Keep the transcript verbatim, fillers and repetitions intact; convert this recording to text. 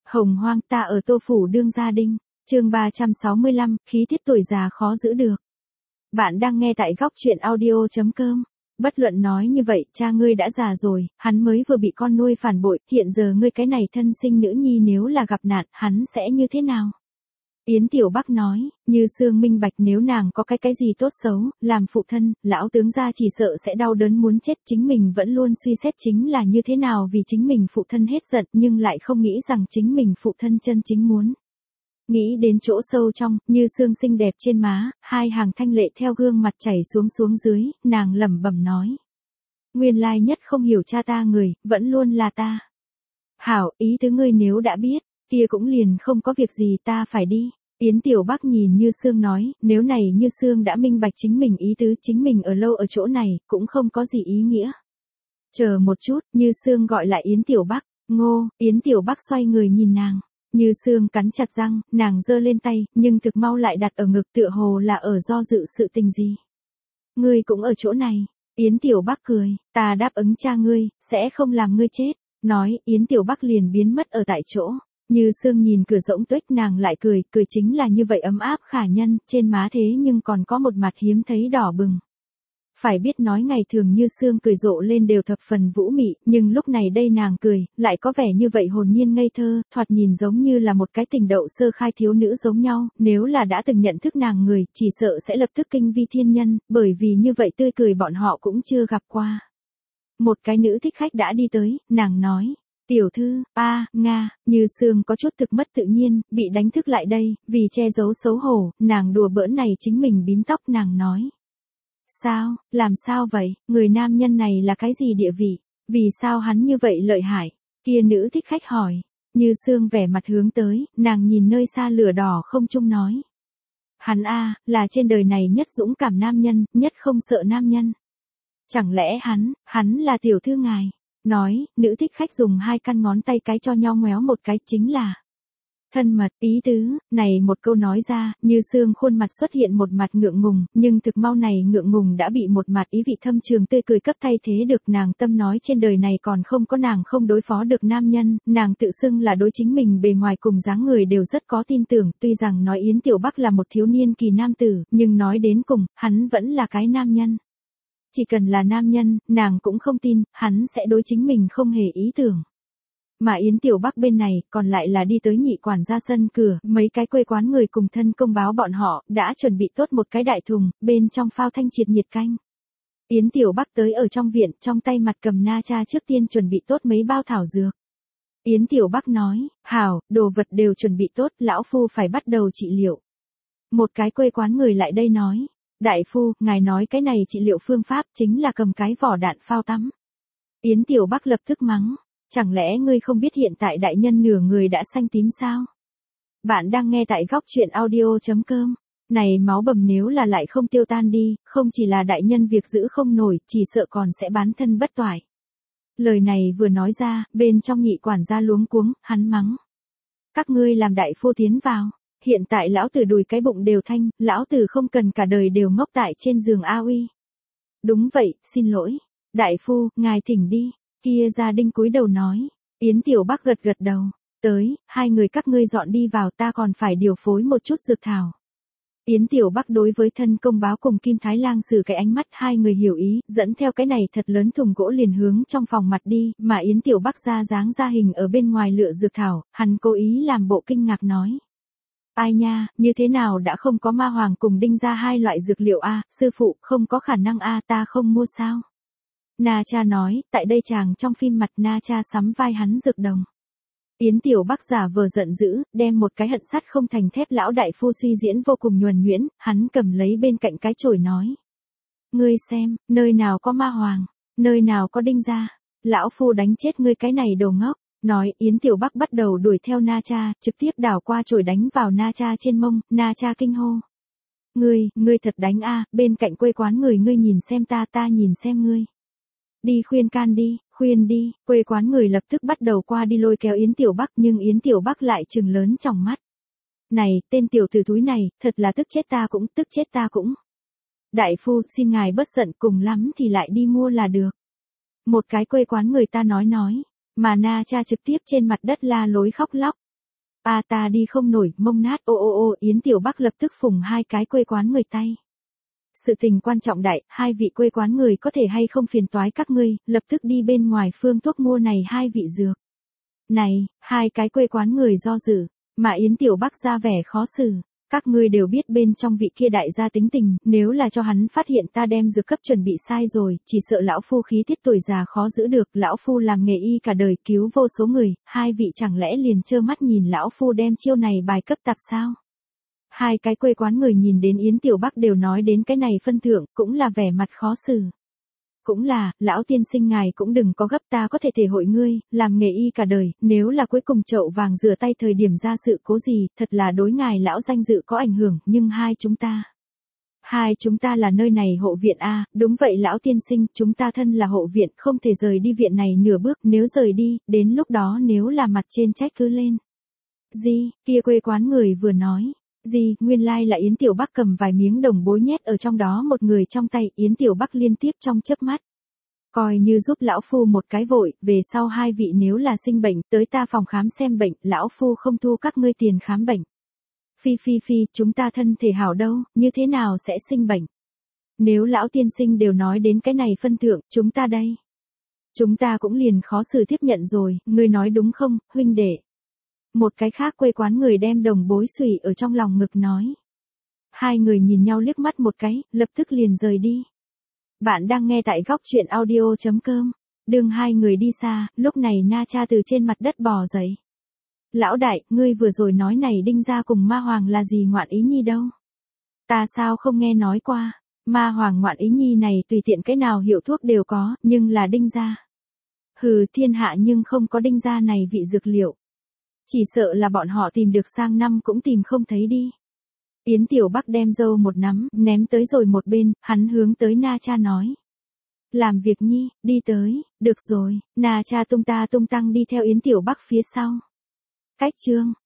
Hồng hoang ta ở Tô Phủ đương gia đinh, chương ba trăm sáu mươi lăm, khí tiết tuổi già khó giữ được. Bạn đang nghe tại góc truyện audio chấm com. Bất luận nói như vậy, cha ngươi đã già rồi, hắn mới vừa bị con nuôi phản bội, hiện giờ ngươi cái này thân sinh nữ nhi nếu là gặp nạn, hắn sẽ như thế nào? Yến Tiểu Bắc nói, Như Sương minh bạch nếu nàng có cái cái gì tốt xấu, làm phụ thân, lão tướng gia chỉ sợ sẽ đau đớn muốn chết, chính mình vẫn luôn suy xét chính là như thế nào vì chính mình phụ thân hết giận nhưng lại không nghĩ rằng chính mình phụ thân chân chính muốn. Nghĩ đến chỗ sâu trong, Như Sương xinh đẹp trên má, hai hàng thanh lệ theo gương mặt chảy xuống xuống dưới, nàng lẩm bẩm nói. Nguyên lai nhất không hiểu cha ta người, vẫn luôn là ta. Hảo, ý tứ ngươi nếu đã biết, kia cũng liền không có việc gì ta phải đi. Yến Tiểu Bắc nhìn Như Sương nói, nếu này Như Sương đã minh bạch chính mình ý tứ, chính mình ở lâu ở chỗ này, cũng không có gì ý nghĩa. Chờ một chút, Như Sương gọi lại Yến Tiểu Bắc, ngô, Yến Tiểu Bắc xoay người nhìn nàng. Như Sương cắn chặt răng, nàng giơ lên tay, nhưng thực mau lại đặt ở ngực tựa hồ là ở do dự sự tình gì. Ngươi cũng ở chỗ này, Yến Tiểu Bắc cười, ta đáp ứng cha ngươi, sẽ không làm ngươi chết. Nói, Yến Tiểu Bắc liền biến mất ở tại chỗ. Như Sương nhìn cửa rỗng tuếch nàng lại cười, cười chính là như vậy ấm áp khả nhân, trên má thế nhưng còn có một mặt hiếm thấy đỏ bừng. Phải biết nói ngày thường Như Sương cười rộ lên đều thập phần vũ mị, nhưng lúc này đây nàng cười, lại có vẻ như vậy hồn nhiên ngây thơ, thoạt nhìn giống như là một cái tình đậu sơ khai thiếu nữ giống nhau, nếu là đã từng nhận thức nàng người, chỉ sợ sẽ lập tức kinh vi thiên nhân, bởi vì như vậy tươi cười bọn họ cũng chưa gặp qua. Một cái nữ thích khách đã đi tới, nàng nói. Tiểu thư, a, Nga, Như Sương có chút thực mất tự nhiên, bị đánh thức lại đây, vì che giấu xấu hổ, nàng đùa bỡn này chính mình bím tóc nàng nói. Sao, làm sao vậy, người nam nhân này là cái gì địa vị, vì sao hắn như vậy lợi hại, kia nữ thích khách hỏi, Như Sương vẻ mặt hướng tới, nàng nhìn nơi xa lửa đỏ không trung nói. Hắn a, là trên đời này nhất dũng cảm nam nhân, nhất không sợ nam nhân. Chẳng lẽ hắn, hắn là tiểu thư ngài? Nói, nữ thích khách dùng hai căn ngón tay cái cho nhau ngoéo một cái chính là thân mật, ý tứ, này một câu nói ra, Như Sương khuôn mặt xuất hiện một mặt ngượng ngùng, nhưng thực mau này ngượng ngùng đã bị một mặt ý vị thâm trường tươi cười cấp thay thế được nàng tâm nói trên đời này còn không có nàng không đối phó được nam nhân, nàng tự xưng là đối chính mình bề ngoài cùng dáng người đều rất có tin tưởng, tuy rằng nói Yến Tiểu Bắc là một thiếu niên kỳ nam tử, nhưng nói đến cùng, hắn vẫn là cái nam nhân. Chỉ cần là nam nhân, nàng cũng không tin, hắn sẽ đối chính mình không hề ý tưởng. Mà Yến Tiểu Bắc bên này, còn lại là đi tới nhị quản gia sân cửa, mấy cái quê quán người cùng thân công báo bọn họ, đã chuẩn bị tốt một cái đại thùng, bên trong phao thanh triệt nhiệt canh. Yến Tiểu Bắc tới ở trong viện, trong tay mặt cầm na cha trước tiên chuẩn bị tốt mấy bao thảo dược. Yến Tiểu Bắc nói, hảo, đồ vật đều chuẩn bị tốt, lão phu phải bắt đầu trị liệu. Một cái quê quán người lại đây nói. Đại phu, ngài nói cái này trị liệu phương pháp chính là cầm cái vỏ đạn phao tắm. Yến Tiểu Bắc lập tức mắng, chẳng lẽ ngươi không biết hiện tại đại nhân nửa người đã xanh tím sao? Bạn đang nghe tại góc truyện audio chấm com. Này máu bầm nếu là lại không tiêu tan đi, không chỉ là đại nhân việc giữ không nổi, chỉ sợ còn sẽ bán thân bất toại. Lời này vừa nói ra, bên trong nhị quản gia luống cuống, hắn mắng. Các ngươi làm đại phu tiến vào. Hiện tại lão tử đùi cái bụng đều thanh, lão tử không cần cả đời đều ngốc tại trên giường a uy. Đúng vậy, xin lỗi. Đại phu, ngài thỉnh đi. Kia gia đinh cúi đầu nói. Yến Tiểu Bắc gật gật đầu. Tới, hai người các ngươi dọn đi vào ta còn phải điều phối một chút dược thảo. Yến Tiểu Bắc đối với thân công báo cùng Kim Thái Lang sử cái ánh mắt hai người hiểu ý, dẫn theo cái này thật lớn thùng gỗ liền hướng trong phòng mặt đi, mà Yến Tiểu Bắc ra dáng ra hình ở bên ngoài lựa dược thảo, hắn cố ý làm bộ kinh ngạc nói. Ai nha, như thế nào đã không có ma hoàng cùng đinh ra hai loại dược liệu a, sư phụ, không có khả năng a, ta không mua sao? Na cha nói, tại đây chàng trong phim mặt Na cha sắm vai hắn dược đồng. Yến Tiểu Bắc giả vờ giận dữ, đem một cái hận sắt không thành thép lão đại phu suy diễn vô cùng nhuần nhuyễn, hắn cầm lấy bên cạnh cái chổi nói. Ngươi xem, nơi nào có ma hoàng, nơi nào có đinh ra, lão phu đánh chết ngươi cái này đồ ngốc. Nói, Yến Tiểu Bắc bắt đầu đuổi theo Na cha, trực tiếp đảo qua chổi đánh vào Na cha trên mông, Na cha kinh hô. Ngươi, ngươi thật đánh a, bên cạnh quê quán người ngươi nhìn xem ta, ta nhìn xem ngươi. Đi khuyên can đi, khuyên đi, quê quán người lập tức bắt đầu qua đi lôi kéo Yến Tiểu Bắc, nhưng Yến Tiểu Bắc lại trừng lớn trong mắt. Này, tên tiểu tử thúi này, thật là tức chết ta cũng, tức chết ta cũng. Đại phu, xin ngài bớt giận, cùng lắm thì lại đi mua là được. Một cái quê quán người ta nói nói. Mà Na cha trực tiếp trên mặt đất la lối khóc lóc. A ta đi không nổi, mông nát, ô ô ô, Yến Tiểu Bắc lập tức phùng hai cái quê quán người tay. Sự tình quan trọng đại, hai vị quê quán người có thể hay không phiền toái các ngươi, lập tức đi bên ngoài phương thuốc mua này hai vị dược. Này, hai cái quê quán người do dự, mà Yến Tiểu Bắc ra vẻ khó xử. Các ngươi đều biết bên trong vị kia đại gia tính tình, nếu là cho hắn phát hiện ta đem dược cấp chuẩn bị sai rồi, chỉ sợ lão phu khí tiết tuổi già khó giữ được, lão phu làm nghề y cả đời cứu vô số người, hai vị chẳng lẽ liền trơ mắt nhìn lão phu đem chiêu này bài cấp tạp sao? Hai cái quê quán người nhìn đến Yến Tiểu Bắc đều nói đến cái này phân thượng, cũng là vẻ mặt khó xử. Cũng là, lão tiên sinh ngài cũng đừng có gấp, ta có thể thể hội ngươi, làm nghề y cả đời, nếu là cuối cùng chậu vàng rửa tay thời điểm ra sự cố gì, thật là đối ngài lão danh dự có ảnh hưởng, nhưng hai chúng ta. Hai chúng ta là nơi này hộ viện a, đúng vậy lão tiên sinh, chúng ta thân là hộ viện, không thể rời đi viện này nửa bước, nếu rời đi, đến lúc đó nếu là mặt trên trách cứ lên. Gì, kia quê quán người vừa nói. Gì, nguyên lai là Yến Tiểu Bắc cầm vài miếng đồng bối nhét ở trong đó một người trong tay, Yến Tiểu Bắc liên tiếp trong chớp mắt. Coi như giúp lão phu một cái vội, về sau hai vị nếu là sinh bệnh, tới ta phòng khám xem bệnh, lão phu không thu các ngươi tiền khám bệnh. Phi phi phi, chúng ta thân thể hảo đâu, như thế nào sẽ sinh bệnh? Nếu lão tiên sinh đều nói đến cái này phân thượng, chúng ta đây. Chúng ta cũng liền khó xử tiếp nhận rồi, ngươi nói đúng không, huynh đệ? Một cái khác quê quán người đem đồng bối xùy ở trong lòng ngực nói. Hai người nhìn nhau liếc mắt một cái, lập tức liền rời đi. Bạn đang nghe tại góc chuyện audio chấm com. Đường hai người đi xa, lúc này Na Cha từ trên mặt đất bò dậy. Lão đại, ngươi vừa rồi nói này Đinh gia cùng Ma Hoàng là gì ngoạn ý nhi đâu? Ta sao không nghe nói qua? Ma Hoàng ngoạn ý nhi này tùy tiện cái nào hiệu thuốc đều có, nhưng là Đinh gia. Hừ, thiên hạ nhưng không có Đinh gia này vị dược liệu. Chỉ sợ là bọn họ tìm được sang năm cũng tìm không thấy đi. Yến Tiểu Bắc đem dâu một nắm, ném tới rồi một bên, hắn hướng tới Na Cha nói. Làm việc nhi, đi tới, được rồi, Na Cha tung ta tung tăng đi theo Yến Tiểu Bắc phía sau. Cách chương.